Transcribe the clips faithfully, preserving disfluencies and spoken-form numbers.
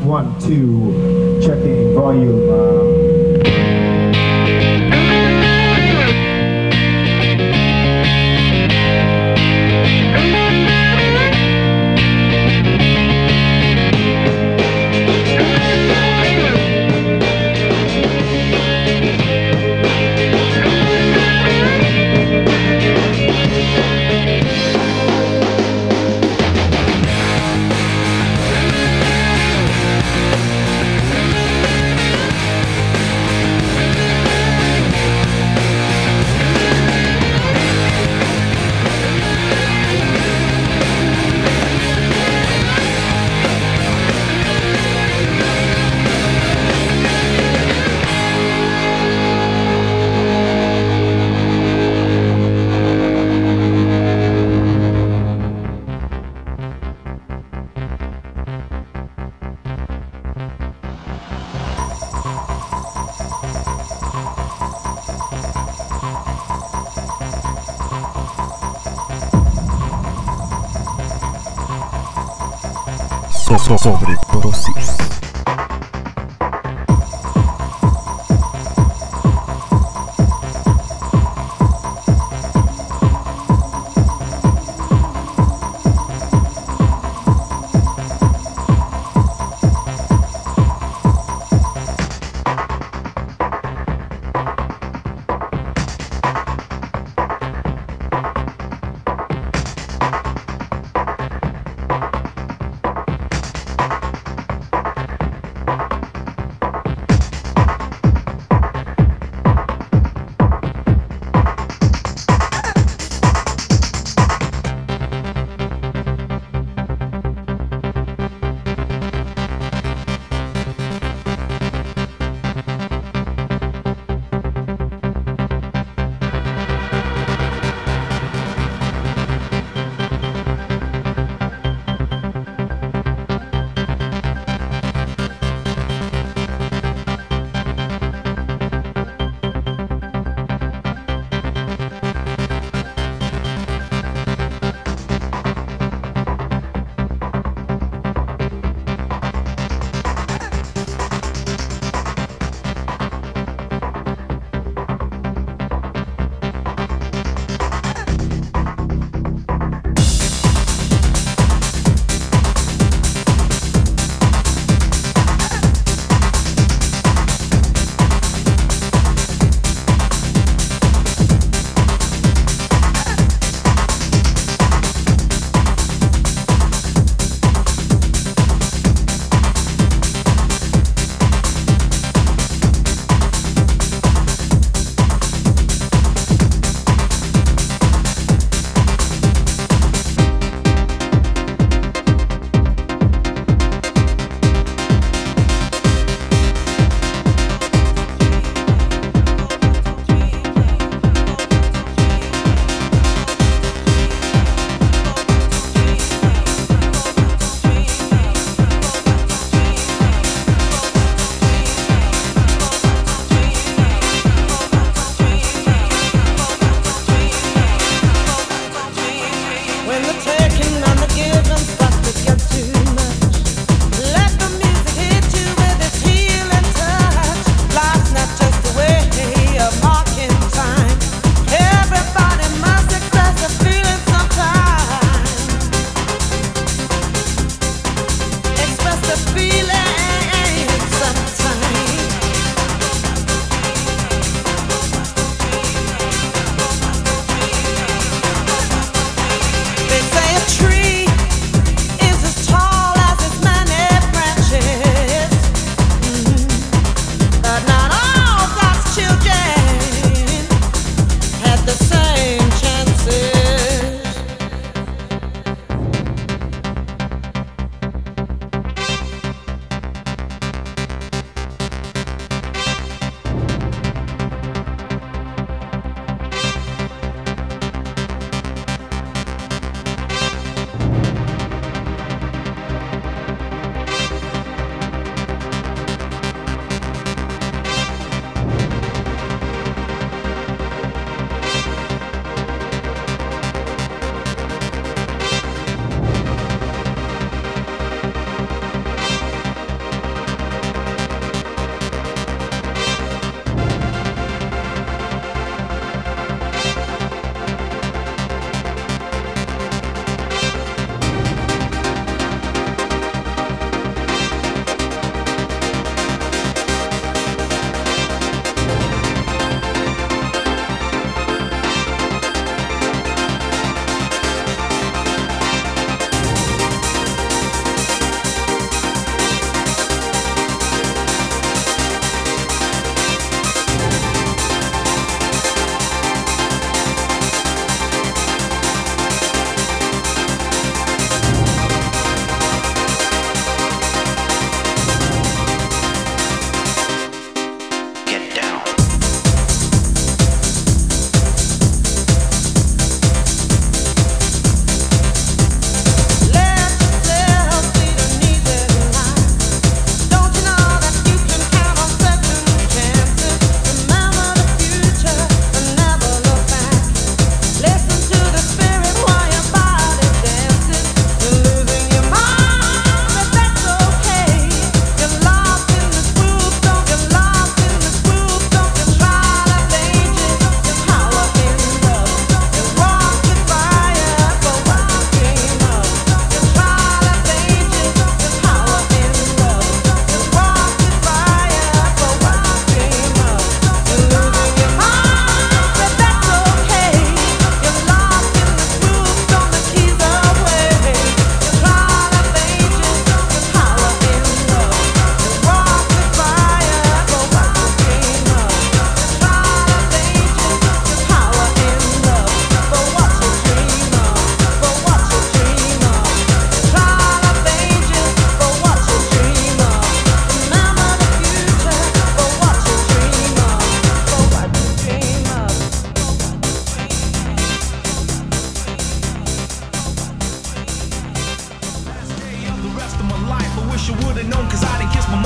One, two, checking volume. Um, so, so, sobredosis.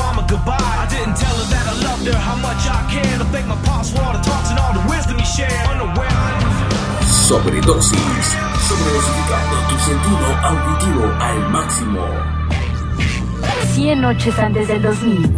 mama goodbye. I didn't tell her that I loved her, how much I cared. To thank my pops for all the talks and all the wisdom he shared. Unaware. Sobredosis, sobredosificando tu sentido auditivo al máximo. cien noches antes del dos mil.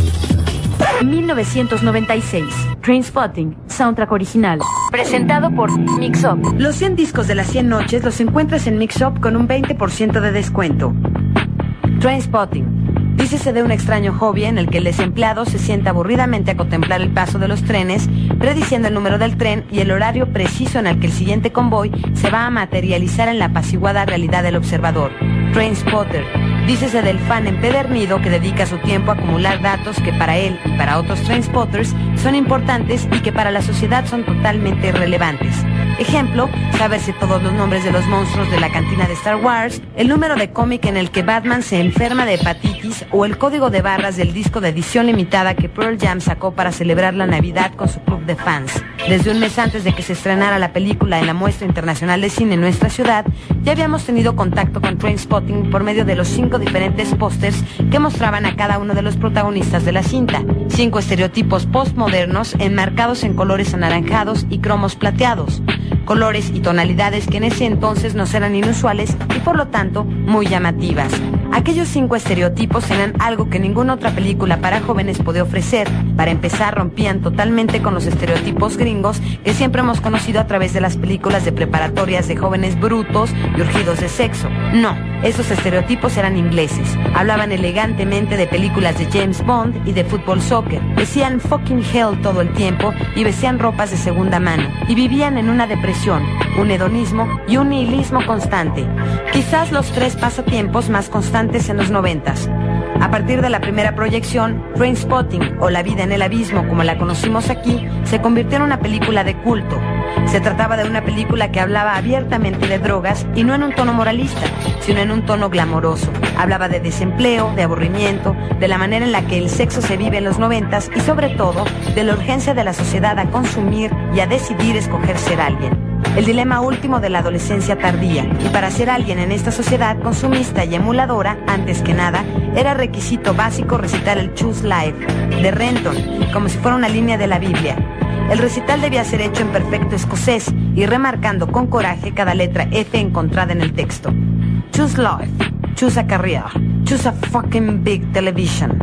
mil novecientos noventa y seis. Trainspotting, soundtrack original. Presentado por Mix Up. Los cien discos de las cien noches los encuentras en Mix Up con un veinte por ciento de descuento. Trainspotting. Dícese de un extraño hobby en el que el desempleado se sienta aburridamente a contemplar el paso de los trenes, prediciendo el número del tren y el horario preciso en el que el siguiente convoy se va a materializar en la apaciguada realidad del observador. Trainspotter. Dícese del fan empedernido que dedica su tiempo a acumular datos que para él y para otros Trainspotters son importantes y que para la sociedad son totalmente irrelevantes. Ejemplo, saberse todos los nombres de los monstruos de la cantina de Star Wars, el número de cómic en el que Batman se enferma de hepatitis o el código de barras del disco de edición limitada que Pearl Jam sacó para celebrar la Navidad con su club de fans. Desde un mes antes de que se estrenara la película en la Muestra Internacional de Cine en nuestra ciudad, ya habíamos tenido contacto con Trainspotting por medio de los cinco diferentes pósters que mostraban a cada uno de los protagonistas de la cinta. Cinco estereotipos postmodernos enmarcados en colores anaranjados y cromos plateados. Colores y tonalidades que en ese entonces nos eran inusuales y por lo tanto muy llamativas. Aquellos cinco estereotipos eran algo que ninguna otra película para jóvenes podía ofrecer. Para empezar, rompían totalmente con los estereotipos gringos que siempre hemos conocido a través de las películas de preparatorias de jóvenes brutos y urgidos de sexo. No, esos estereotipos eran ingleses. Hablaban elegantemente de películas de James Bond y de fútbol soccer. Decían fucking hell todo el tiempo y vestían ropas de segunda mano. Y vivían en una depresión, un hedonismo y un nihilismo constante. Quizás los tres pasatiempos más constantes en los noventas. A partir de la primera proyección, Trainspotting, o La vida en el abismo como la conocimos aquí, se convirtió en una película de culto. Se trataba de una película que hablaba abiertamente de drogas y no en un tono moralista, sino en un tono glamoroso. Hablaba de desempleo, de aburrimiento, de la manera en la que el sexo se vive en los noventas y sobre todo de la urgencia de la sociedad a consumir y a decidir escoger ser alguien. El dilema último de la adolescencia tardía. Y para ser alguien en esta sociedad consumista y emuladora, antes que nada, era requisito básico recitar el Choose Life de Renton, como si fuera una línea de la Biblia. El recital debía ser hecho en perfecto escocés y remarcando con coraje cada letra F encontrada en el texto. Choose life, choose a career, choose a fucking big television.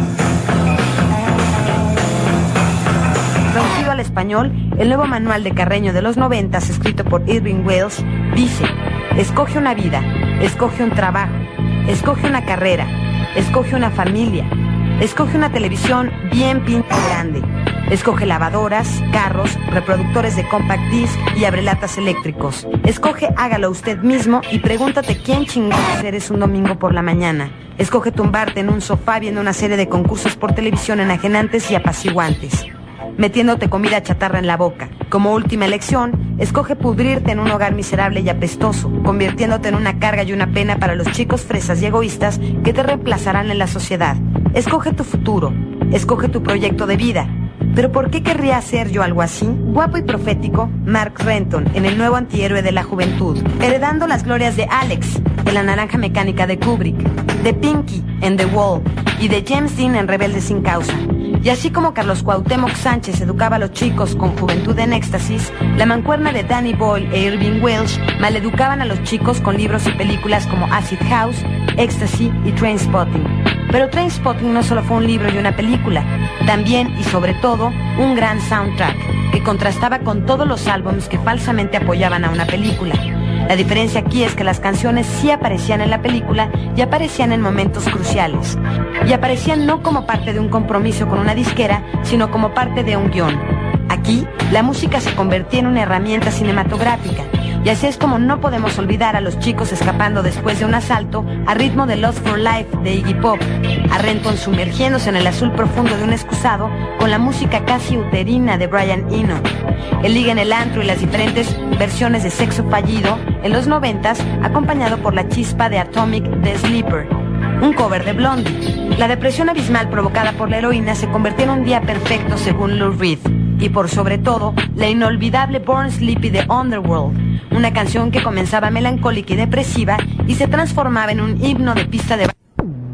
Traducido al español, el nuevo manual de Carreño de los noventas, escrito por Irving Welsh, dice: escoge una vida, escoge un trabajo, escoge una carrera, escoge una familia, escoge una televisión bien pinta grande, escoge lavadoras, carros, reproductores de compact disc y abrelatas eléctricos. Escoge hágalo usted mismo y pregúntate quién chingados eres un domingo por la mañana. Escoge tumbarte en un sofá viendo una serie de concursos por televisión enajenantes y apaciguantes, metiéndote comida chatarra en la boca. Como última elección, escoge pudrirte en un hogar miserable y apestoso, convirtiéndote en una carga y una pena para los chicos fresas y egoístas que te reemplazarán en la sociedad. Escoge tu futuro, escoge tu proyecto de vida. ¿Pero por qué querría hacer yo algo así? Guapo y profético, Mark Renton en el nuevo antihéroe de la juventud, heredando las glorias de Alex en La naranja mecánica de Kubrick, de Pinky en The Wall y de James Dean en Rebelde sin causa. Y así como Carlos Cuauhtémoc Sánchez educaba a los chicos con Juventud en Éxtasis, la mancuerna de Danny Boyle e Irving Welsh maleducaban a los chicos con libros y películas como Acid House, Ecstasy y Trainspotting. Pero Trainspotting no solo fue un libro y una película, también y sobre todo un gran soundtrack que contrastaba con todos los álbumes que falsamente apoyaban a una película. La diferencia aquí es que las canciones sí aparecían en la película y aparecían en momentos cruciales. Y aparecían no como parte de un compromiso con una disquera, sino como parte de un guión. Aquí, la música se convertía en una herramienta cinematográfica. Y así es como no podemos olvidar a los chicos escapando después de un asalto a ritmo de Lost for Life de Iggy Pop, a Renton sumergiéndose en el azul profundo de un excusado con la música casi uterina de Brian Eno, el ligue en el antro y las diferentes versiones de Sexo Fallido en los noventas, acompañado por la chispa de Atomic de Sleeper, un cover de Blondie. La depresión abismal provocada por la heroína se convirtió en un día perfecto según Lou Reed, y por sobre todo, la inolvidable Born Sleepy de Underworld, una canción que comenzaba melancólica y depresiva y se transformaba en un himno de pista de baile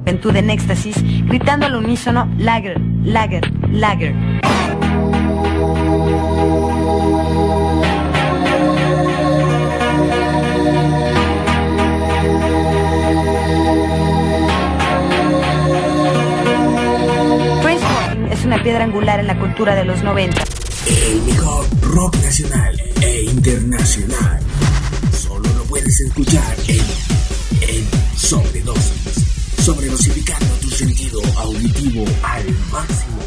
juventud en éxtasis, gritando al unísono Lager, Lager, Lager. Trainspotting es una piedra angular en la cultura de los noventa. El mejor rock nacional e internacional. Solo lo puedes escuchar en, en Sobredosis. Sobredosificando tu sentido auditivo al máximo.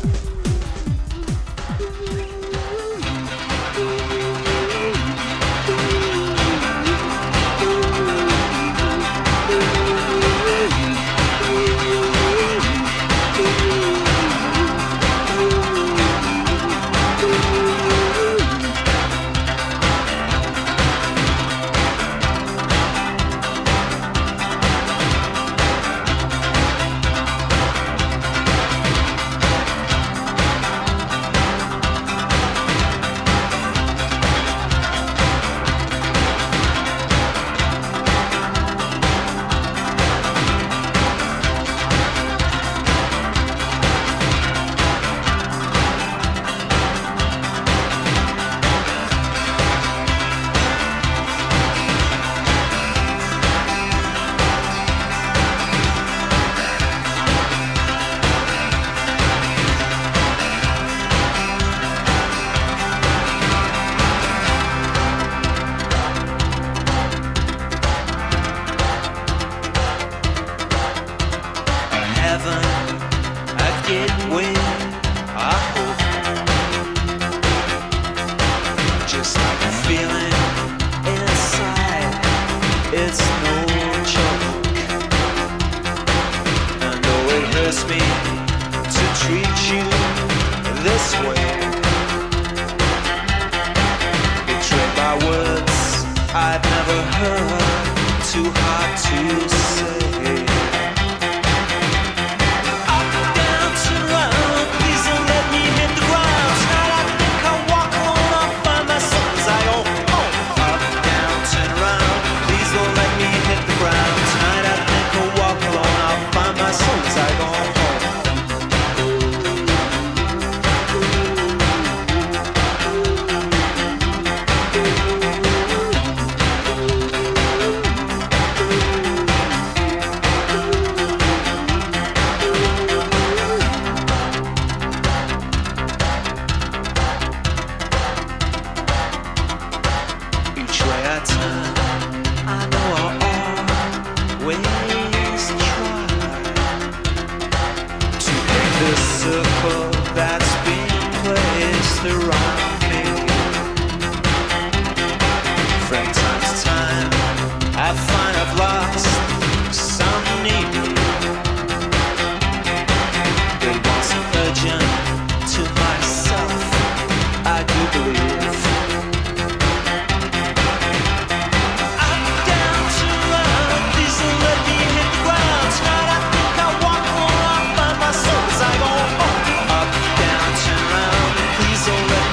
Please don't let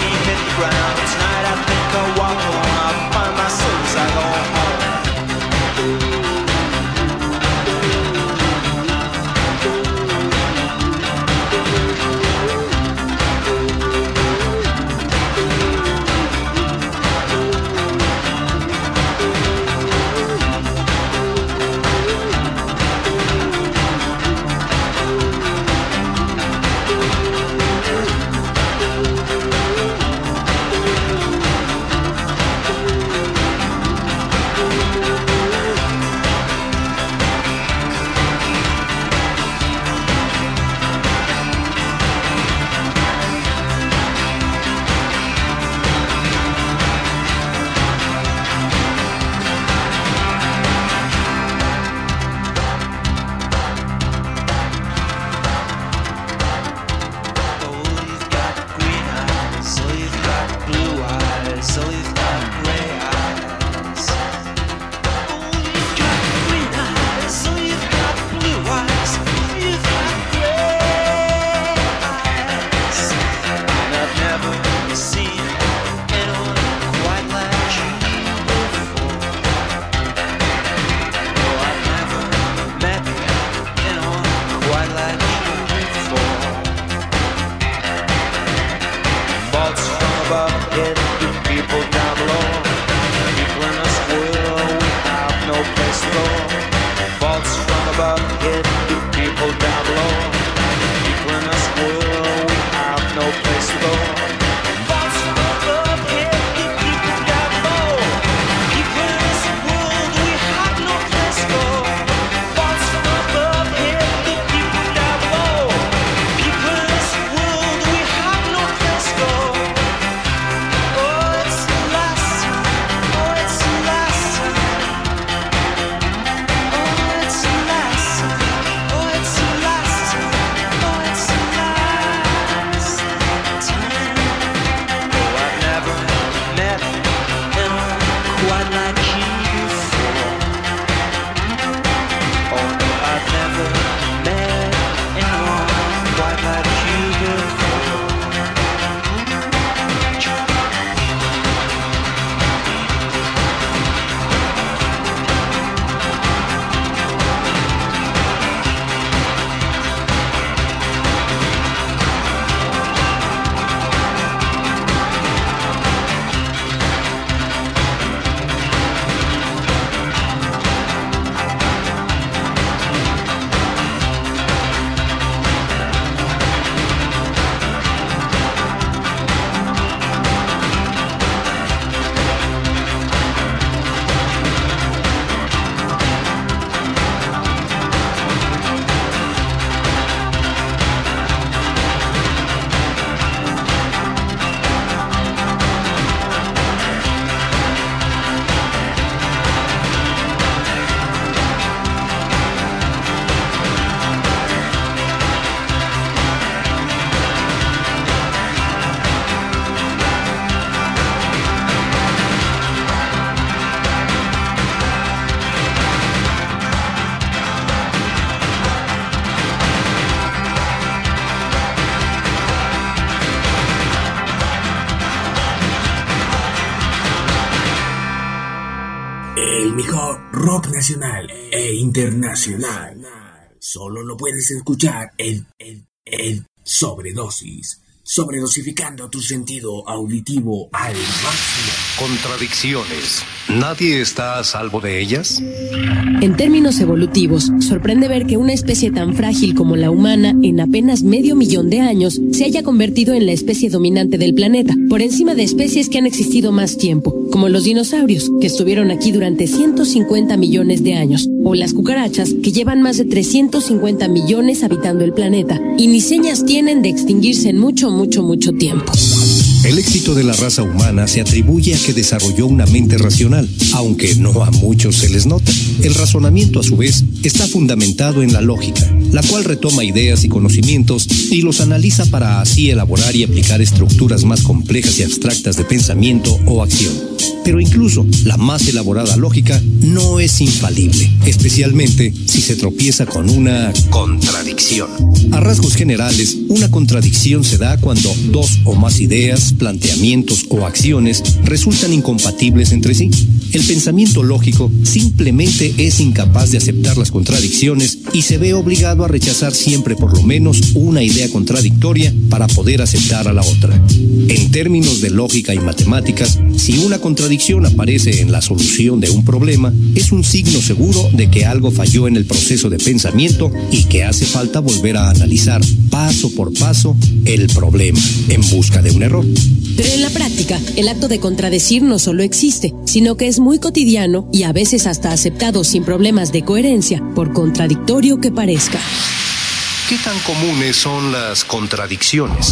El mejor rock nacional e internacional. Solo lo puedes escuchar en, en, en Sobredosis. Sobredosificando tu sentido auditivo al máximo. Contradicciones. ¿Nadie está a salvo de ellas? En términos evolutivos, sorprende ver que una especie tan frágil como la humana, en apenas medio millón de años, se haya convertido en la especie dominante del planeta, por encima de especies que han existido más tiempo, como los dinosaurios, que estuvieron aquí durante ciento cincuenta millones de años, o las cucarachas, que llevan más de trescientos cincuenta millones habitando el planeta, y ni señas tienen de extinguirse en mucho, mucho, mucho tiempo. El éxito de la raza humana se atribuye a que desarrolló una mente racional, aunque no a muchos se les nota. El razonamiento, a su vez, está fundamentado en la lógica, la cual retoma ideas y conocimientos y los analiza para así elaborar y aplicar estructuras más complejas y abstractas de pensamiento o acción. Pero incluso la más elaborada lógica no es infalible, especialmente si se tropieza con una contradicción. A rasgos generales, una contradicción se da cuando dos o más ideas, planteamientos o acciones resultan incompatibles entre sí. El pensamiento lógico simplemente es incapaz de aceptar las contradicciones y se ve obligado a rechazar siempre por lo menos una idea contradictoria para poder aceptar a la otra. En términos de lógica y matemáticas, si una contradicción aparece en la solución de un problema, es un signo seguro de que algo falló en el proceso de pensamiento y que hace falta volver a analizar paso por paso el problema en busca de un error. Pero en la práctica, el acto de contradecir no solo existe, sino que es muy cotidiano y a veces hasta aceptado sin problemas de coherencia, por contradictorio que parezca. ¿Qué tan comunes son las contradicciones?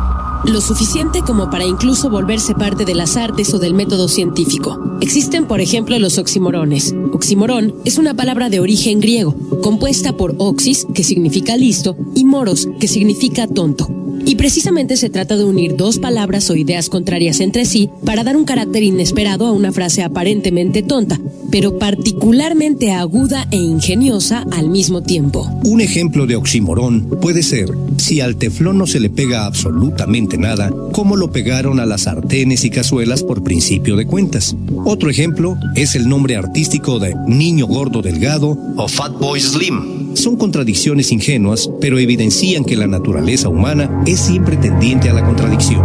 Lo suficiente como para incluso volverse parte de las artes o del método científico. Existen, por ejemplo, los oxímorones. Oxímoron es una palabra de origen griego, compuesta por oxis, que significa listo, y moros, que significa tonto. Y precisamente se trata de unir dos palabras o ideas contrarias entre sí para dar un carácter inesperado a una frase aparentemente tonta, pero particularmente aguda e ingeniosa al mismo tiempo. Un ejemplo de oxímoron puede ser: si al teflón no se le pega absolutamente nada, ¿cómo lo pegaron a las sartenes y cazuelas por principio de cuentas? Otro ejemplo es el nombre artístico de Niño Gordo Delgado o Fatboy Slim. Son contradicciones ingenuas, pero evidencian que la naturaleza humana es siempre tendiente a la contradicción.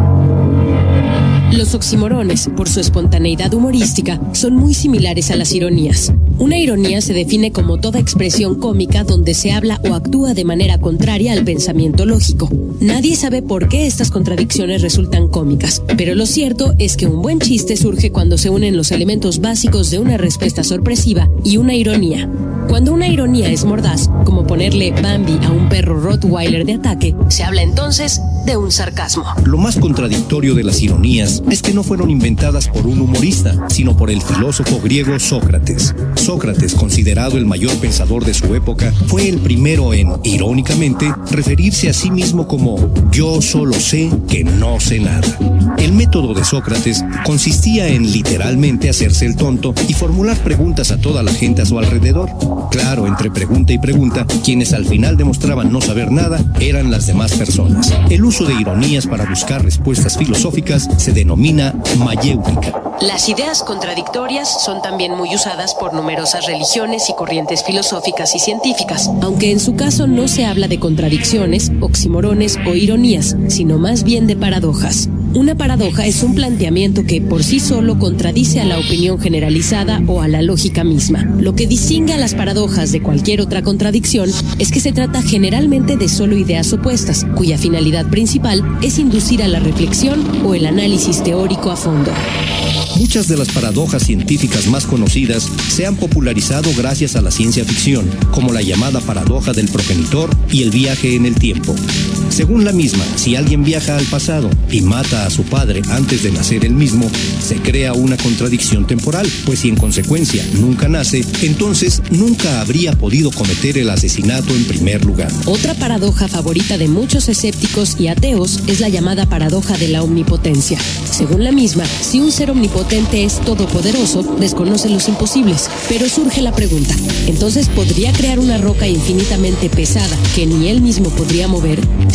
Los oxímorones, por su espontaneidad humorística, son muy similares a las ironías. Una ironía se define como toda expresión cómica donde se habla o actúa de manera contraria al pensamiento lógico. Nadie sabe por qué estas contradicciones resultan cómicas, pero lo cierto es que un buen chiste surge cuando se unen los elementos básicos de una respuesta sorpresiva y una ironía. Cuando una ironía es mordaz, como ponerle Bambi a un perro Rottweiler de ataque, se habla entonces de un sarcasmo. Lo más contradictorio de las ironías es que no fueron inventadas por un humorista, sino por el filósofo griego Sócrates. Sócrates, considerado el mayor pensador de su época, fue el primero en, irónicamente, referirse a sí mismo como «yo solo sé que no sé nada». El método de Sócrates consistía en literalmente hacerse el tonto y formular preguntas a toda la gente a su alrededor. Claro, entre pregunta y pregunta, quienes al final demostraban no saber nada eran las demás personas. El uso de ironías para buscar respuestas filosóficas se denomina mayéutica. Las ideas contradictorias son también muy usadas por numerosas religiones y corrientes filosóficas y científicas, aunque en su caso no se habla de contradicciones, oxímorones o ironías, sino más bien de paradojas. Una paradoja es un planteamiento que por sí solo contradice a la opinión generalizada o a la lógica misma. Lo que distingue a las paradojas de cualquier otra contradicción es que se trata generalmente de solo ideas opuestas, cuya finalidad principal es inducir a la reflexión o el análisis teórico a fondo. Muchas de las paradojas científicas más conocidas se han popularizado gracias a la ciencia ficción, como la llamada paradoja del progenitor y el viaje en el tiempo. Según la misma, si alguien viaja al pasado y mata a su padre antes de nacer él mismo, se crea una contradicción temporal, pues si en consecuencia nunca nace, entonces nunca habría podido cometer el asesinato en primer lugar. Otra paradoja favorita de muchos escépticos y ateos es la llamada paradoja de la omnipotencia. Según la misma, si un ser omnipotente es todopoderoso, desconoce los imposibles. Pero surge la pregunta, ¿entonces podría crear una roca infinitamente pesada que ni él mismo podría mover?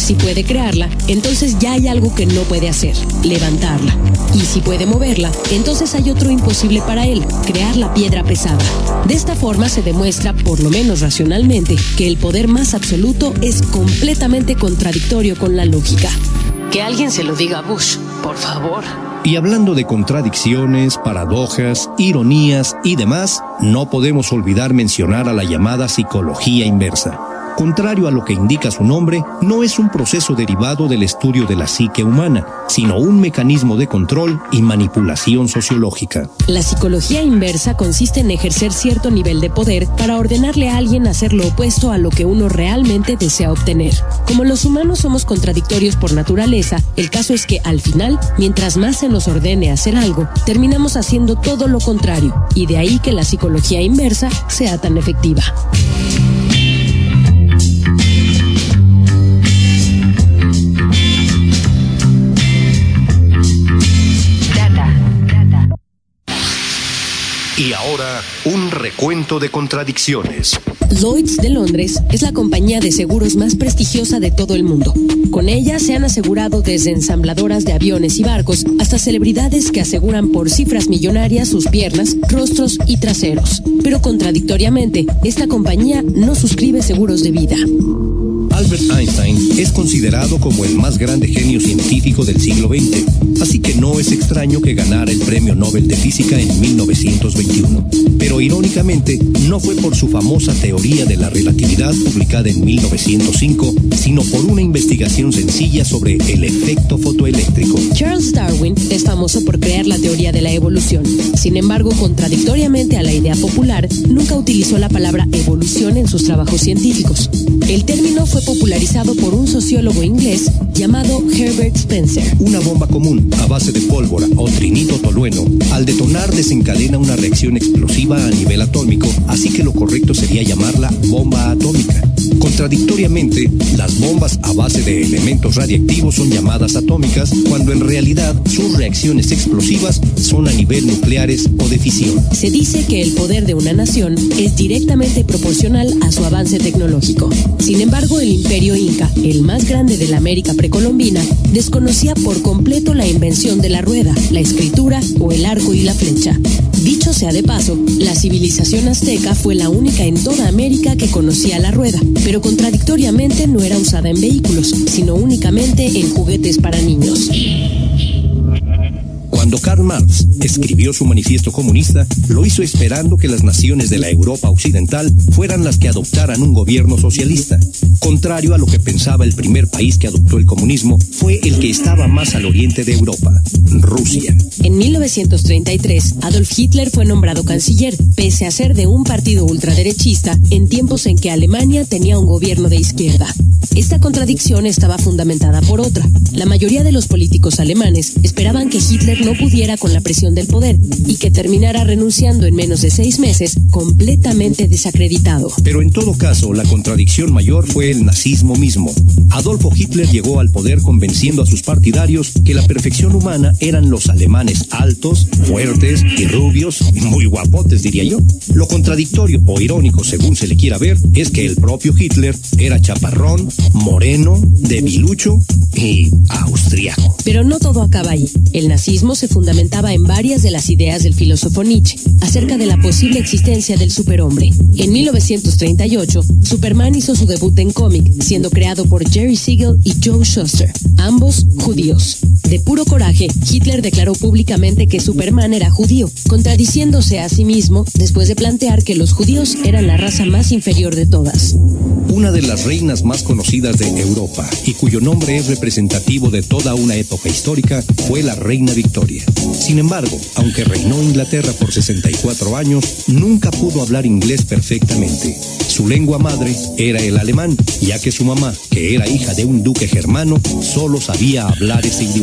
Si puede crearla, entonces ya hay algo que no puede hacer, levantarla. Y si puede moverla, entonces hay otro imposible para él, crear la piedra pesada. De esta forma se demuestra, por lo menos racionalmente, que el poder más absoluto es completamente contradictorio con la lógica. Que alguien se lo diga a Bush, por favor. Y hablando de contradicciones, paradojas, ironías y demás, no podemos olvidar mencionar a la llamada psicología inversa. Contrario a lo que indica su nombre, no es un proceso derivado del estudio de la psique humana, sino un mecanismo de control y manipulación sociológica. La psicología inversa consiste en ejercer cierto nivel de poder para ordenarle a alguien a hacer lo opuesto a lo que uno realmente desea obtener. Como los humanos somos contradictorios por naturaleza, el caso es que al final, mientras más se nos ordene hacer algo, terminamos haciendo todo lo contrario, y de ahí que la psicología inversa sea tan efectiva. Y ahora, un recuento de contradicciones. Lloyd's de Londres es la compañía de seguros más prestigiosa de todo el mundo. Con ella se han asegurado desde ensambladoras de aviones y barcos hasta celebridades que aseguran por cifras millonarias sus piernas, rostros y traseros. Pero contradictoriamente, esta compañía no suscribe seguros de vida. Albert Einstein es considerado como el más grande genio científico del siglo veinte, así que no es extraño que ganara el Premio Nobel de Física en mil novecientos veintiuno. Pero irónicamente, no fue por su famosa teoría de la relatividad publicada en mil novecientos cinco, sino por una investigación sencilla sobre el efecto fotoeléctrico. Charles Darwin es famoso por crear la teoría de la evolución. Sin embargo, contradictoriamente a la idea popular, nunca utilizó la palabra evolución en sus trabajos científicos. El término fue popularizado por un sociólogo inglés llamado Herbert Spencer. Una bomba común a base de pólvora o trinito tolueno, al detonar desencadena una reacción explosiva a nivel atómico, así que lo correcto sería llamarla bomba atómica. Contradictoriamente, las bombas a base de elementos radiactivos son llamadas atómicas, cuando en realidad sus reacciones explosivas son a nivel nucleares o de fisión. Se dice que el poder de una nación es directamente proporcional a su avance tecnológico. Sin embargo, el imperio inca, el más grande de la América precolombina, desconocía por completo la invención de la rueda, la escritura o el arco y la flecha. Dicho sea de paso, la civilización azteca fue la única en toda América que conocía la rueda, pero contradictoriamente no era usada en vehículos, sino únicamente en juguetes para niños. Cuando Karl Marx escribió su manifiesto comunista, lo hizo esperando que las naciones de la Europa occidental fueran las que adoptaran un gobierno socialista. Contrario a lo que pensaba el primer país que adoptó el comunismo, fue el que estaba más al oriente de Europa, Rusia. En mil novecientos treinta y tres, Adolf Hitler fue nombrado canciller, pese a ser de un partido ultraderechista, en tiempos en que Alemania tenía un gobierno de izquierda. Esta contradicción estaba fundamentada por otra. La mayoría de los políticos alemanes esperaban que Hitler no pudiera con la presión del poder y que terminara renunciando en menos de seis meses, completamente desacreditado. Pero en todo caso, la contradicción mayor fue el nazismo mismo. Adolfo Hitler llegó al poder convenciendo a sus partidarios que la perfección humana eran los alemanes altos, fuertes y rubios, y muy guapotes, diría yo. Lo contradictorio o irónico, según se le quiera ver, es que el propio Hitler era chaparrón, moreno, debilucho y austriaco. Pero no todo acaba ahí. El nazismo se fundamentaba en varias de las ideas del filósofo Nietzsche acerca de la posible existencia del superhombre. En mil novecientos treinta y ocho, Superman hizo su debut en cómic, siendo creado por Jerry Siegel y Joe Shuster, ambos judíos. De puro coraje, Hitler declaró públicamente que Superman era judío, contradiciéndose a sí mismo después de plantear que los judíos eran la raza más inferior de todas. Una de las reinas más conocidas de Europa y cuyo nombre es representativo de toda una época histórica fue la reina Victoria. Sin embargo, aunque reinó Inglaterra por sesenta y cuatro años, nunca pudo hablar inglés perfectamente. Su lengua madre era el alemán, ya que su mamá, que era hija de un duque germano, solo sabía hablar ese idioma.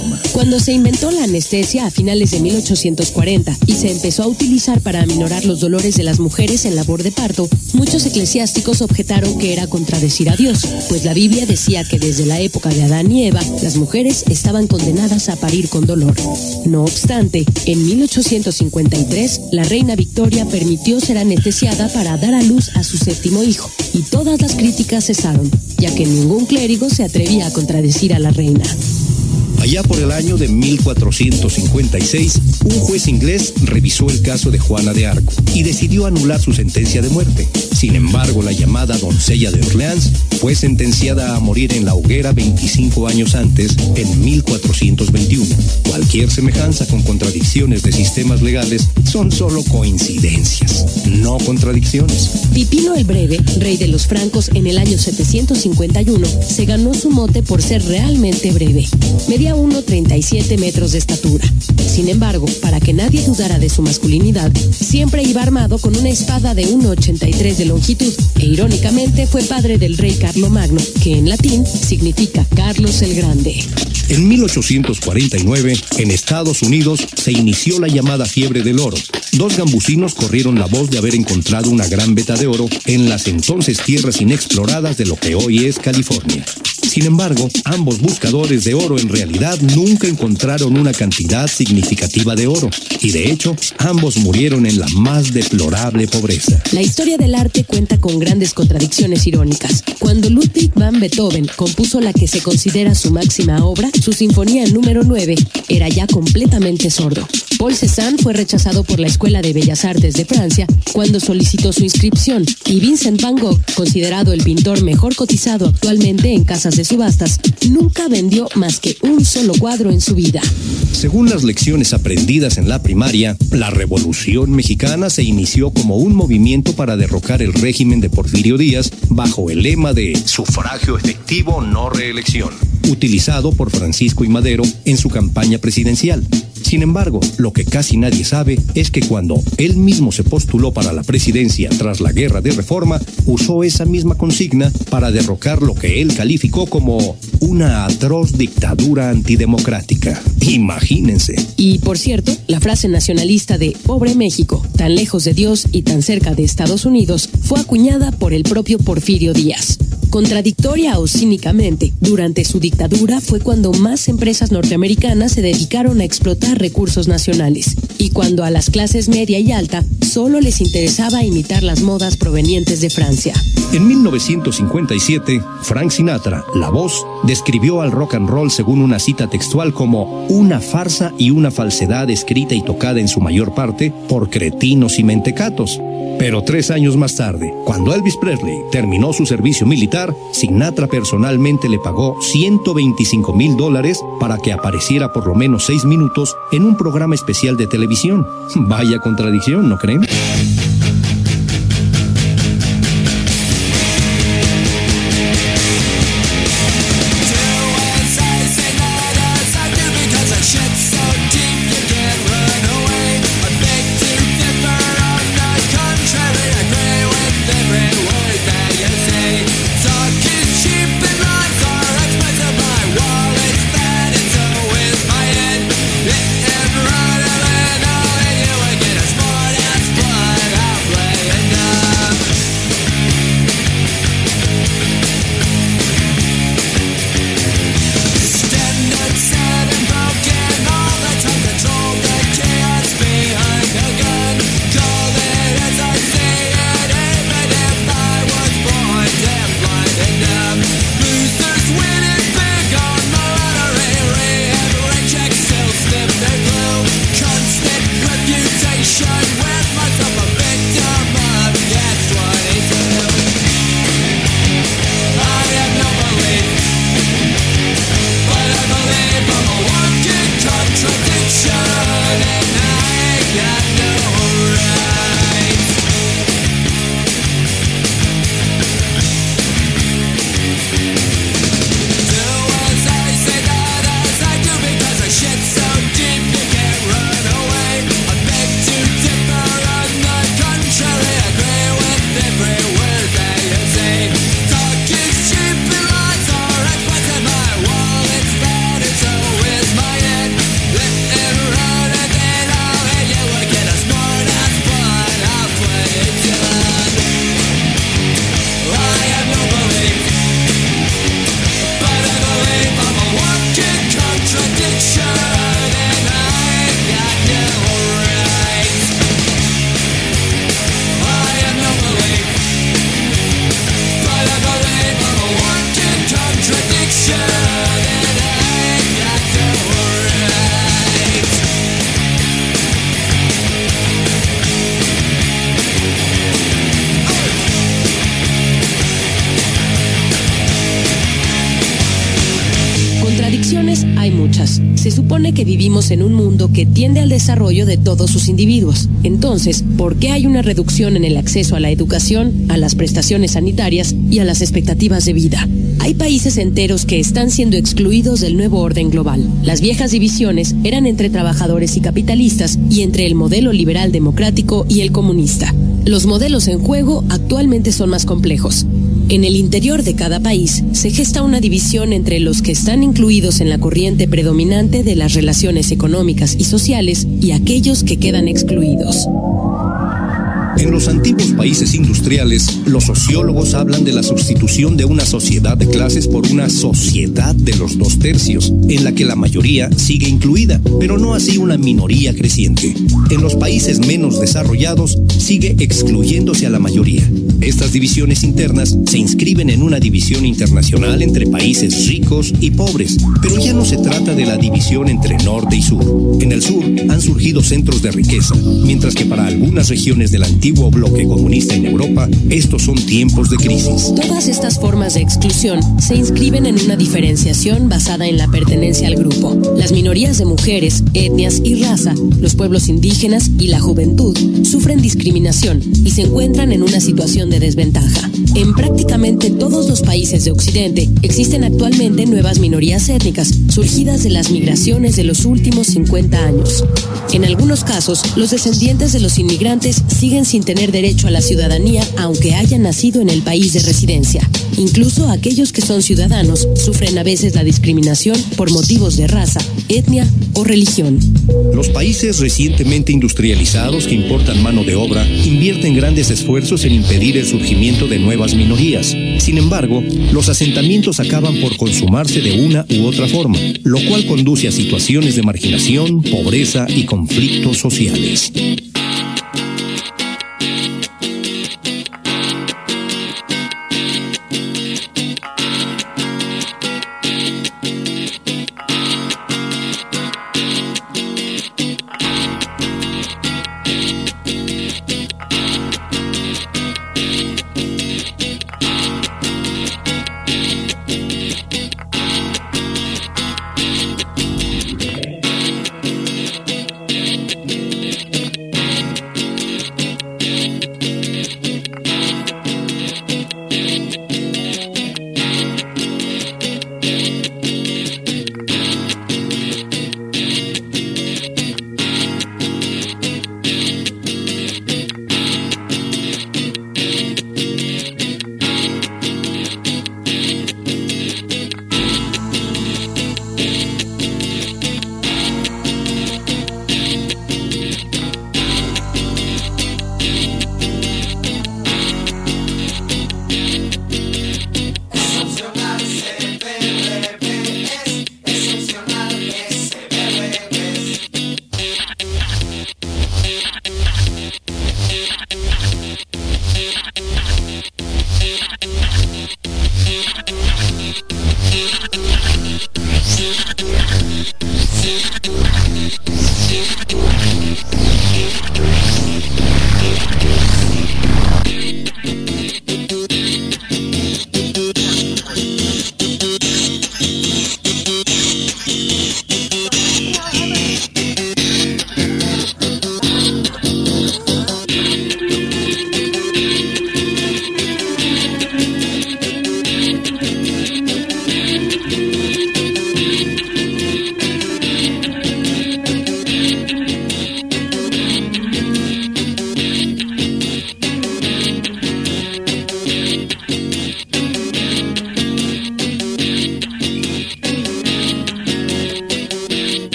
idioma. Cuando se inventó la anestesia a finales de mil ochocientos cuarenta y se empezó a utilizar para aminorar los dolores de las mujeres en labor de parto, muchos eclesiásticos objetaron que era contradecir a Dios, pues la Biblia decía que desde la época de Adán y Eva, las mujeres estaban condenadas a parir con dolor. No obstante, en mil ochocientos cincuenta y tres, la reina Victoria permitió ser anestesiada para dar a luz a su séptimo hijo, y todas las críticas cesaron, ya que ningún clérigo se atrevía a contradecir a la reina. Allá por el año de mil cuatrocientos cincuenta y seis, un juez inglés revisó el caso de Juana de Arco y decidió anular su sentencia de muerte. Sin embargo, la llamada doncella de Orleans fue sentenciada a morir en la hoguera veinticinco años antes, en mil cuatrocientos veintiuno. Cualquier semejanza con contradicciones de sistemas legales son solo coincidencias, no contradicciones. Pipino el Breve, rey de los francos en el año setecientos cincuenta y uno, se ganó su mote por ser realmente breve. Medía uno coma treinta y siete metros de estatura. Sin embargo, para que nadie dudara de su masculinidad, siempre iba armado con una espada de uno coma ochenta y tres de longitud, e irónicamente fue padre del rey Carlomagno, que en latín significa Carlos el Grande. En mil ochocientos cuarenta y nueve, en Estados Unidos, se inició la llamada fiebre del oro. Dos gambusinos corrieron la voz de haber encontrado una gran veta de oro en las entonces tierras inexploradas de lo que hoy es California. Sin embargo, ambos buscadores de oro en realidad nunca encontraron una cantidad significativa de oro, y de hecho, ambos murieron en la más deplorable pobreza. La historia del arte cuenta con grandes contradicciones irónicas. Cuando Ludwig van Beethoven compuso la que se considera su máxima obra, su sinfonía número nueve, era ya completamente sordo. Paul Cézanne fue rechazado por la Escuela de Bellas Artes de Francia cuando solicitó su inscripción, y Vincent van Gogh, considerado el pintor mejor cotizado actualmente en casas de subastas, nunca vendió más que un solo cuadro en su vida. Según las lecciones aprendidas en la primaria, la Revolución Mexicana se inició como un movimiento para derrocar el régimen de Porfirio Díaz bajo el lema de sufragio efectivo, no reelección, utilizado por Francisco I. Madero en su campaña presidencial. Sin embargo, lo que casi nadie sabe es que cuando él mismo se postuló para la presidencia tras la Guerra de Reforma, usó esa misma consigna para derrocar lo que él calificó como una atroz dictadura antidemocrática. Imagínense. Y por cierto, la frase nacionalista de "Pobre México, tan lejos de Dios y tan cerca de Estados Unidos" fue acuñada por el propio Porfirio Díaz. Contradictoria o cínicamente, durante su dictadura fue cuando más empresas norteamericanas se dedicaron a explotar recursos nacionales, y cuando a las clases media y alta solo les interesaba imitar las modas provenientes de Francia. En mil novecientos cincuenta y siete, Frank Sinatra, la voz, describió al rock and roll según una cita textual como una farsa y una falsedad escrita y tocada en su mayor parte por cretinos y mentecatos. Pero tres años más tarde, cuando Elvis Presley terminó su servicio militar, Sinatra personalmente le pagó ciento veinticinco mil dólares para que apareciera por lo menos seis minutos en un programa especial de televisión. Vaya contradicción, ¿no creen? Run away, no, and you would get a smart ass blood. Soluciones hay muchas. Se supone que vivimos en un mundo que tiende al desarrollo de todos sus individuos. Entonces, ¿por qué hay una reducción en el acceso a la educación, a las prestaciones sanitarias y a las expectativas de vida? Hay países enteros que están siendo excluidos del nuevo orden global. Las viejas divisiones eran entre trabajadores y capitalistas y entre el modelo liberal democrático y el comunista. Los modelos en juego actualmente son más complejos. En el interior de cada país se gesta una división entre los que están incluidos en la corriente predominante de las relaciones económicas y sociales y aquellos que quedan excluidos. En los antiguos países industriales, los sociólogos hablan de la sustitución de una sociedad de clases por una sociedad de los dos tercios, en la que la mayoría sigue incluida, pero no así una minoría creciente. En los países menos desarrollados, sigue excluyéndose a la mayoría. Estas divisiones internas se inscriben en una división internacional entre países ricos y pobres, pero ya no se trata de la división entre norte y sur. En el sur han surgido centros de riqueza, mientras que para algunas regiones del antiguo bloque comunista en Europa, estos son tiempos de crisis. Todas estas formas de exclusión se inscriben en una diferenciación basada en la pertenencia al grupo. Las minorías de mujeres, etnias y raza, los pueblos indígenas y la juventud sufren discriminación y se encuentran en una situación de desventaja. En prácticamente todos los países de Occidente existen actualmente nuevas minorías étnicas surgidas de las migraciones de los últimos cincuenta años. En algunos casos, los descendientes de los inmigrantes siguen sin tener derecho a la ciudadanía aunque hayan nacido en el país de residencia. Incluso aquellos que son ciudadanos sufren a veces la discriminación por motivos de raza, etnia o religión. Los países recientemente industrializados que importan mano de obra invierten grandes esfuerzos en impedir el surgimiento de nuevas minorías. Sin embargo, los asentamientos acaban por consumarse de una u otra forma, lo cual conduce a situaciones de marginación, pobreza y conflictos sociales.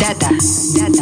Data, data.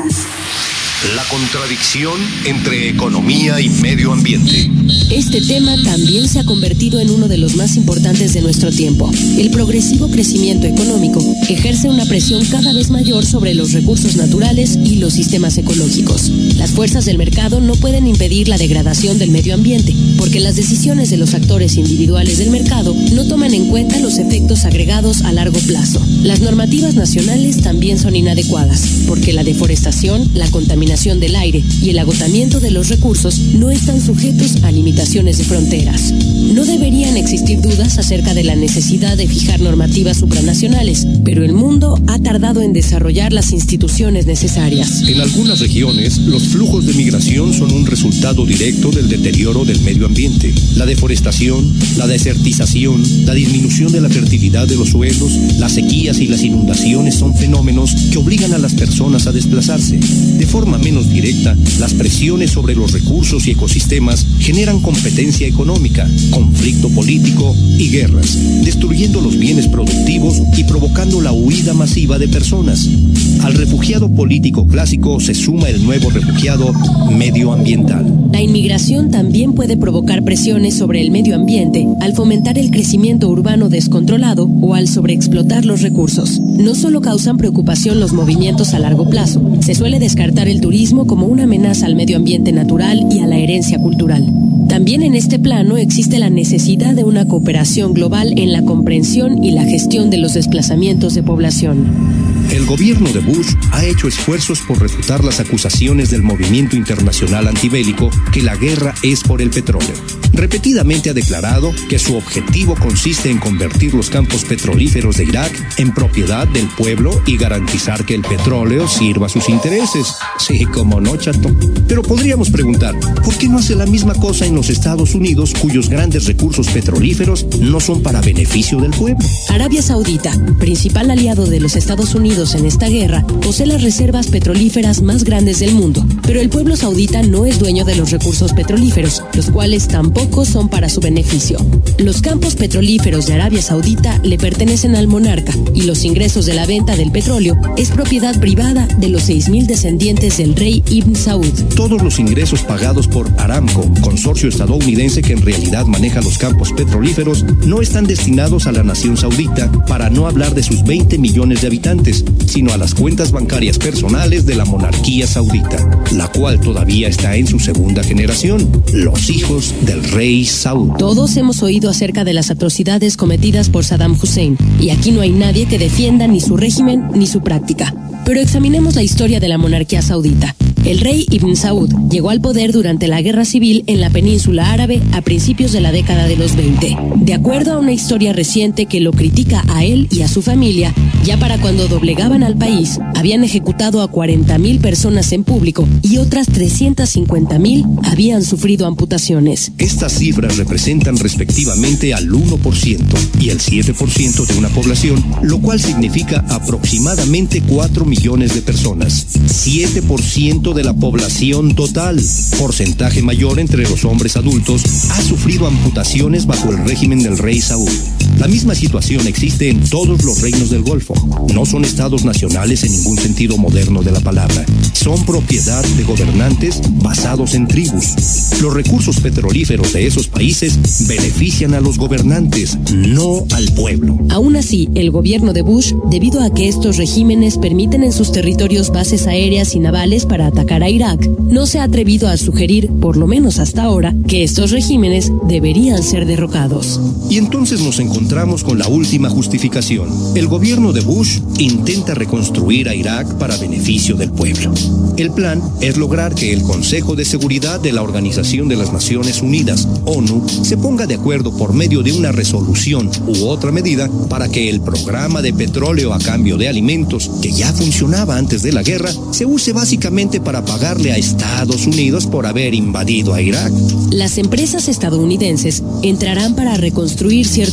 La contradicción entre economía y medio ambiente. Este tema también se ha convertido en uno de los más importantes de nuestro tiempo. El progresivo crecimiento económico ejerce una presión cada vez mayor sobre los recursos naturales y los sistemas ecológicos. Las fuerzas del mercado no pueden impedir la degradación del medio ambiente, porque las decisiones de los actores individuales del mercado no toman en cuenta los efectos agregados a largo plazo. Las normativas nacionales también son inadecuadas, porque la deforestación, la contaminación del aire y el agotamiento de los recursos no están sujetos a limitaciones de fronteras. No deberían existir dudas acerca de la necesidad de fijar normativas supranacionales, pero el mundo ha tardado en desarrollar las instituciones necesarias. En algunas regiones, los flujos de migración son un resultado directo del deterioro del medio ambiente. La deforestación, la desertización, la disminución de la fertilidad de los suelos, las sequías y las inundaciones son fenómenos que obligan a las personas a desplazarse. De forma menos directa, las presiones sobre los recursos y ecosistemas generan competencia económica, conflicto político y guerras, destruyendo los bienes productivos y provocando la huida masiva de personas. Al refugiado político clásico se suma el nuevo refugiado medioambiental. La inmigración también puede provocar presiones sobre el medio ambiente al fomentar el crecimiento urbano descontrolado o al sobreexplotar los recursos. No solo causan preocupación los movimientos a largo plazo, se suele descartar el turismo como una amenaza al medio ambiente natural y a la herencia cultural. También en este plano existe la necesidad de una cooperación global en la comprensión y la gestión de los desplazamientos de población. El gobierno de Bush ha hecho esfuerzos por refutar las acusaciones del movimiento internacional antibélico que la guerra es por el petróleo. Repetidamente ha declarado que su objetivo consiste en convertir los campos petrolíferos de Irak en propiedad del pueblo y garantizar que el petróleo sirva a sus intereses. Sí, como no, chato. Pero podríamos preguntar, ¿por qué no hace la misma cosa en los Estados Unidos, cuyos grandes recursos petrolíferos no son para beneficio del pueblo? Arabia Saudita, principal aliado de los Estados Unidos en esta guerra, posee las reservas petrolíferas más grandes del mundo, pero el pueblo saudita no es dueño de los recursos petrolíferos, los cuales tampoco son para su beneficio. Los campos petrolíferos de Arabia Saudita le pertenecen al monarca y los ingresos de la venta del petróleo es propiedad privada de los seis mil descendientes del rey Ibn Saud. Todos los ingresos pagados por Aramco, consorcio estadounidense que en realidad maneja los campos petrolíferos, no están destinados a la nación saudita, para no hablar de sus veinte millones de habitantes, sino a las cuentas bancarias personales de la monarquía saudita, la cual todavía está en su segunda generación, los hijos del rey Saud. Todos hemos oído acerca de las atrocidades cometidas por Saddam Hussein, y aquí no hay nadie que defienda ni su régimen ni su práctica. Pero examinemos la historia de la monarquía saudita. El rey Ibn Saud llegó al poder durante la guerra civil en la península árabe a principios de la década de los veinte. De acuerdo a una historia reciente que lo critica a él y a su familia, ya para cuando doblegaban al país, habían ejecutado a cuarenta mil personas en público y otras trescientas cincuenta mil habían sufrido amputaciones. Estas cifras representan respectivamente al uno por ciento y el siete por ciento de una población, lo cual significa aproximadamente cuatro millones de personas. siete por ciento de la población total, porcentaje mayor entre los hombres adultos, ha sufrido amputaciones bajo el régimen del rey Saud. La misma situación existe en todos los reinos del Golfo. No son estados nacionales en ningún sentido moderno de la palabra. Son propiedad de gobernantes basados en tribus. Los recursos petrolíferos de esos países benefician a los gobernantes, no al pueblo. Aún así, el gobierno de Bush, debido a que estos regímenes permiten en sus territorios bases aéreas y navales para atacar a Irak, no se ha atrevido a sugerir, por lo menos hasta ahora, que estos regímenes deberían ser derrocados. Y entonces nos encontramos con la última justificación. El gobierno de Bush intenta reconstruir a Irak para beneficio del pueblo. El plan es lograr que el Consejo de Seguridad de la Organización de las Naciones Unidas, ONU, se ponga de acuerdo por medio de una resolución u otra medida para que el programa de petróleo a cambio de alimentos, que ya funcionaba antes de la guerra, se use básicamente para pagarle a Estados Unidos por haber invadido a Irak. Las empresas estadounidenses entrarán para reconstruir ciertos lugares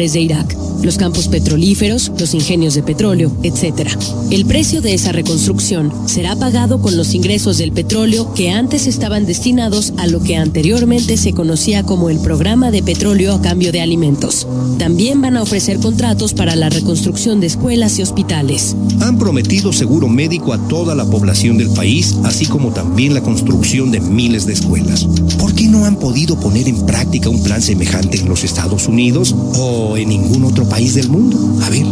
militares de Irak, los campos petrolíferos, los ingenios de petróleo, etcétera. El precio de esa reconstrucción será pagado con los ingresos del petróleo que antes estaban destinados a lo que anteriormente se conocía como el Programa de Petróleo a Cambio de Alimentos. También van a ofrecer contratos para la reconstrucción de escuelas y hospitales. Han prometido seguro médico a toda la población del país, así como también la construcción de miles de escuelas. ¿Por qué no han podido poner en práctica un plan semejante en los Estados Unidos o en ningún otro país del mundo? A ver.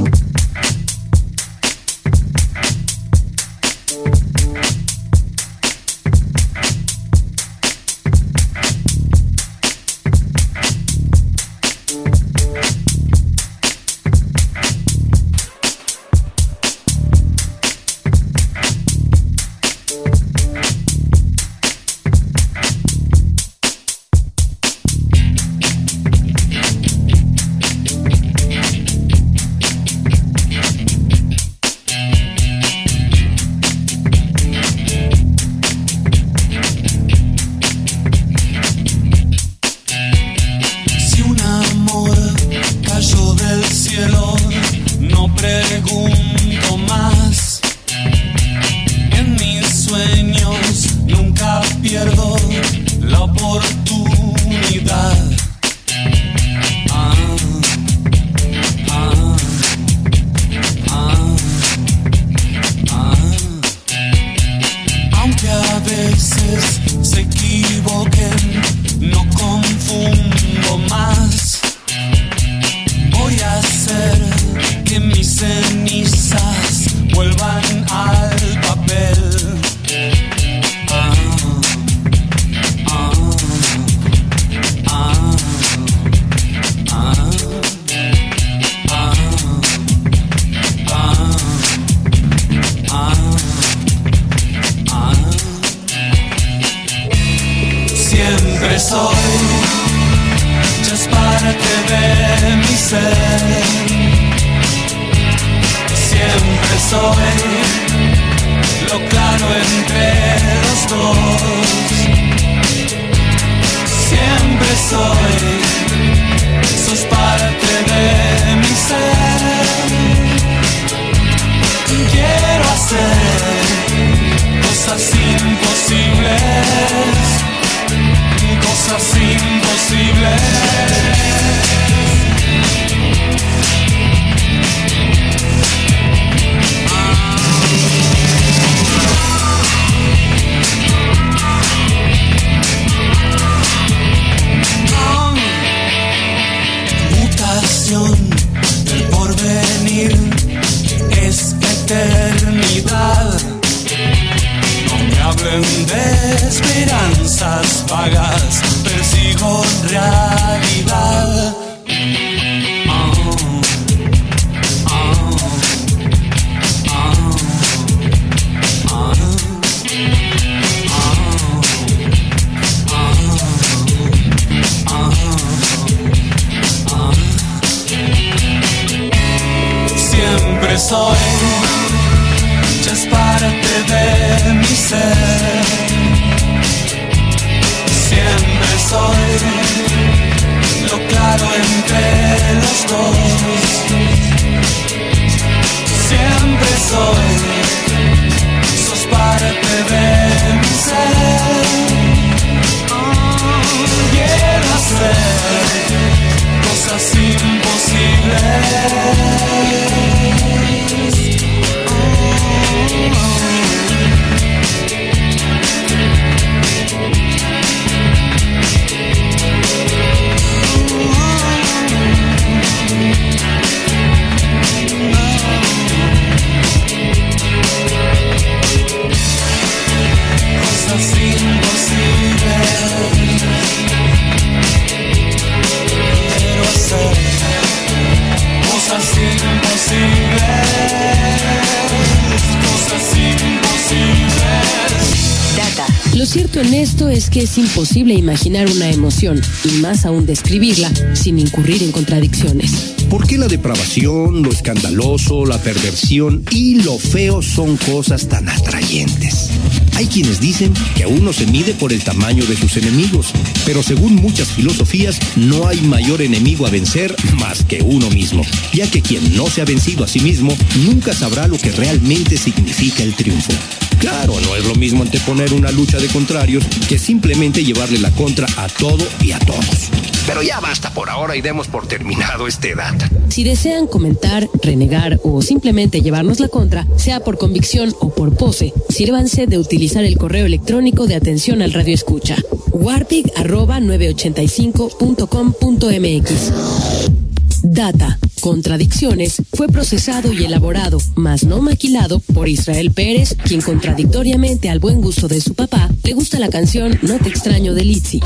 cierto en esto es que es imposible imaginar una emoción, y más aún describirla, sin incurrir en contradicciones. ¿Por qué la depravación, lo escandaloso, la perversión y lo feo son cosas tan atrayentes? Hay quienes dicen que uno se mide por el tamaño de sus enemigos, pero según muchas filosofías, no hay mayor enemigo a vencer más que uno mismo, ya que quien no se ha vencido a sí mismo nunca sabrá lo que realmente significa el triunfo. Claro, no es lo mismo anteponer una lucha de contrarios que simplemente llevarle la contra a todo y a todos. Pero ya basta por ahora y demos por terminado este data. Si desean comentar, renegar o simplemente llevarnos la contra, sea por convicción o por pose, sírvanse de utilizar el correo electrónico de atención al radio escucha, warpig arroba novecientos ochenta y cinco punto com punto mx. Data, Contradicciones, fue procesado y elaborado, mas no maquilado, por Israel Pérez, quien contradictoriamente al buen gusto de su papá, le gusta la canción No te extraño de Litzy.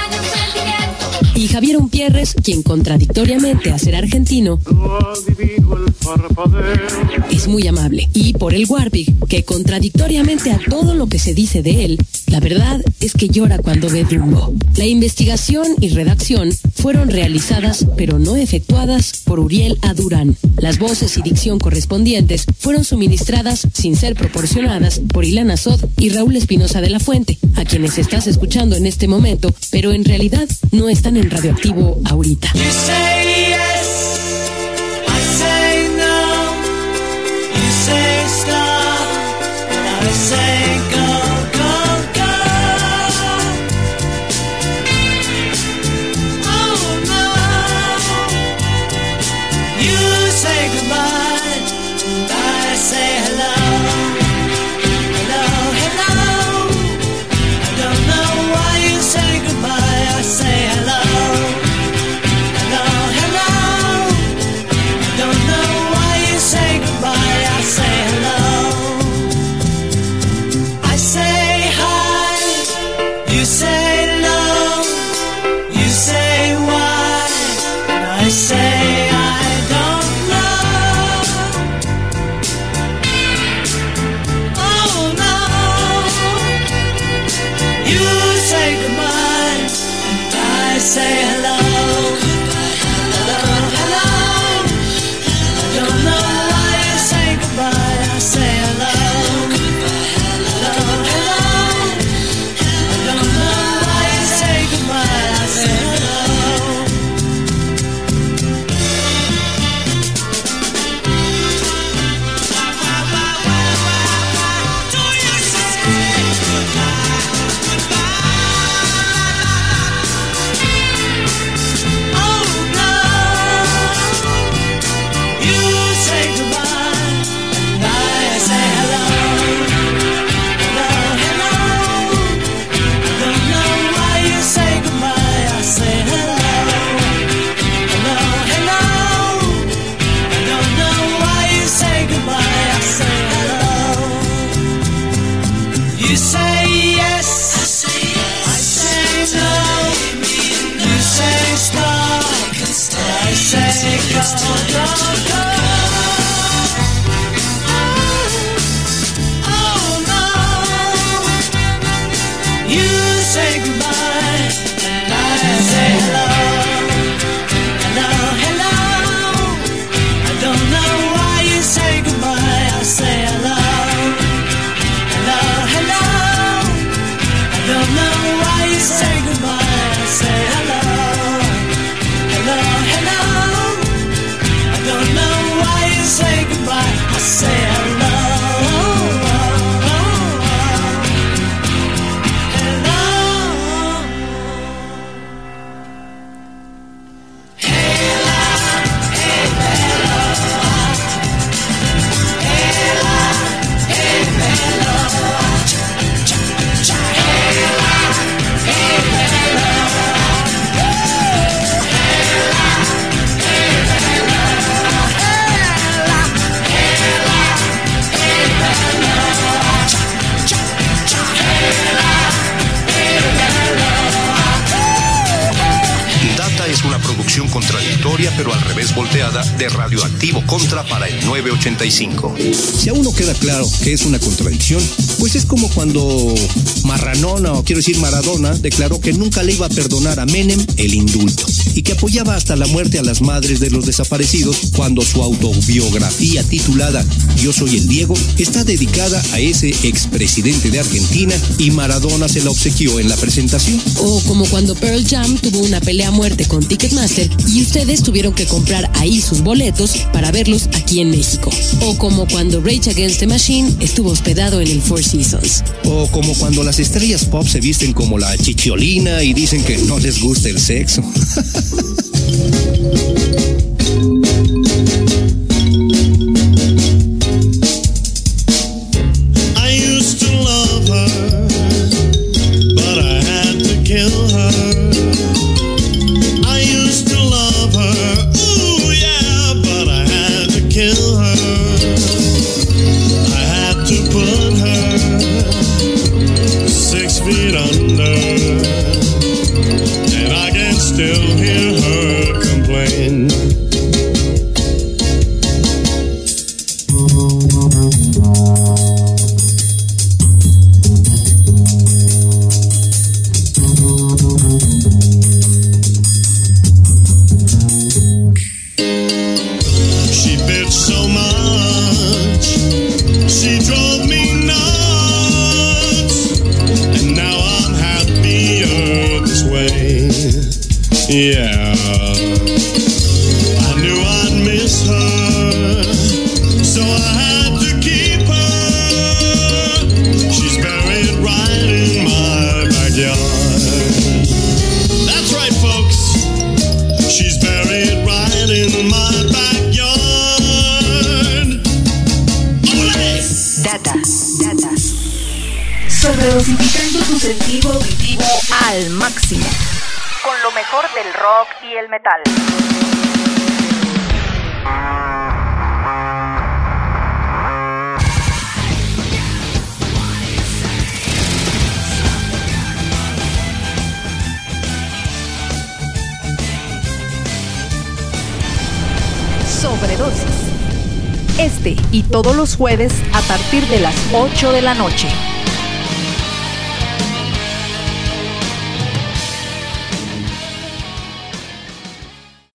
Y Javier Umpierres, quien contradictoriamente a ser argentino, es muy amable. Y por el Warpig, que contradictoriamente a todo lo que se dice de él, la verdad es que llora cuando ve Dumbo. La investigación y redacción fueron realizadas, pero no efectuadas, por Uriel A. Durán. Las voces y dicción correspondientes fueron suministradas, sin ser proporcionadas, por Ilana Sod y Raúl Espinosa de la Fuente, a quienes estás escuchando en este momento, pero en realidad no están en Radioactivo ahorita. You say yes, I say no. You say stop, and I say go, go, go. Oh no. You say goodbye, and I say hello. Hello, hello. I don't know why you say goodbye, I say hello. producción contradictoria pero al revés volteada de Radioactivo Contra para el nueve ochenta y cinco. Si aún no queda claro que es una contradicción, pues es como cuando Marranona, o quiero decir Maradona, declaró que nunca le iba a perdonar a Menem el indulto y que apoyaba hasta la muerte a las madres de los desaparecidos, cuando su autobiografía titulada Yo soy el Diego está dedicada a ese expresidente de Argentina y Maradona se la obsequió en la presentación. O como cuando Pearl Jam tuvo una pelea a muerte con Ticketmaster y ustedes tuvieron que comprar ahí sus boletos para verlos aquí en México. O como cuando Rage Against the Machine estuvo hospedado en el Four Seasons. O como cuando las estrellas pop se visten como la Chichiolina y dicen que no les gusta el sexo. Yeah, I knew I'd miss her, so I had to keep her. She's buried right in my backyard. That's right, folks. She's buried right in my backyard. ¡Ole! Data, data. Sobredosificando tu sentido auditivo Al máximo. con lo mejor del rock y el metal. Sobredosis. Este y todos los jueves a partir de las ocho de la noche.